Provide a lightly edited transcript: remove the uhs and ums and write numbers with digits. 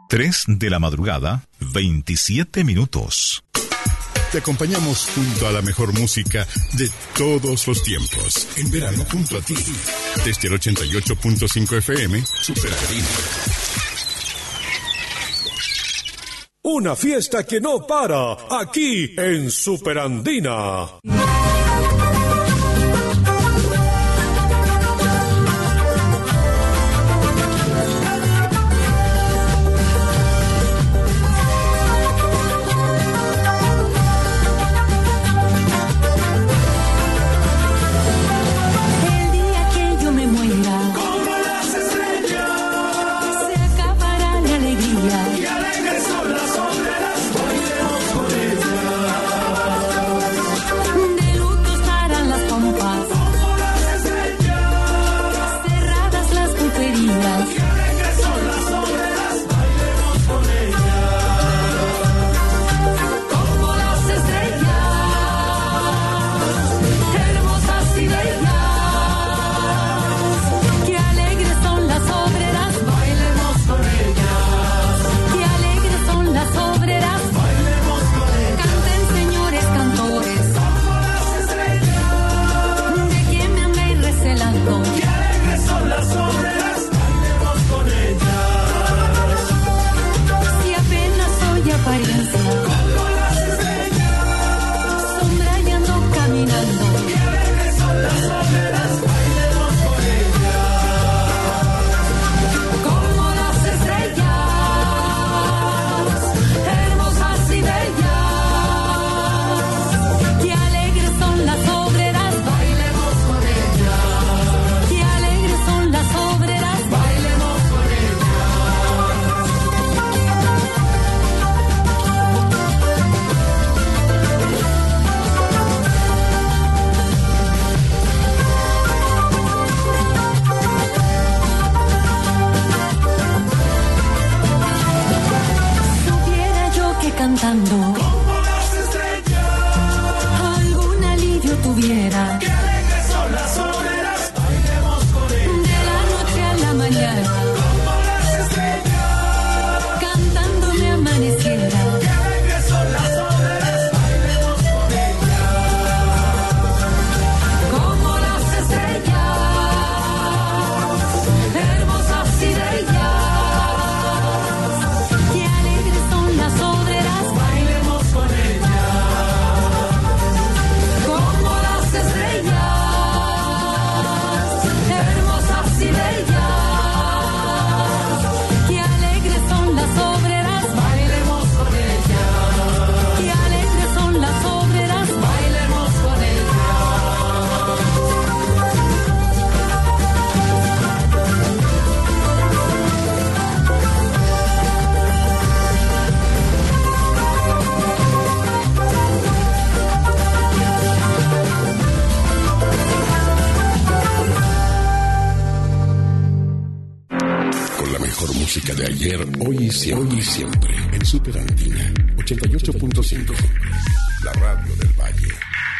3 de la madrugada, 27 minutos. Te acompañamos junto a la mejor música de todos los tiempos. En verano junto a ti. Desde el 88.5 FM, Super Andina. Una fiesta que no para, aquí en Super Andina. Hoy y siempre. En Super Andina 88.5. La radio del Valle.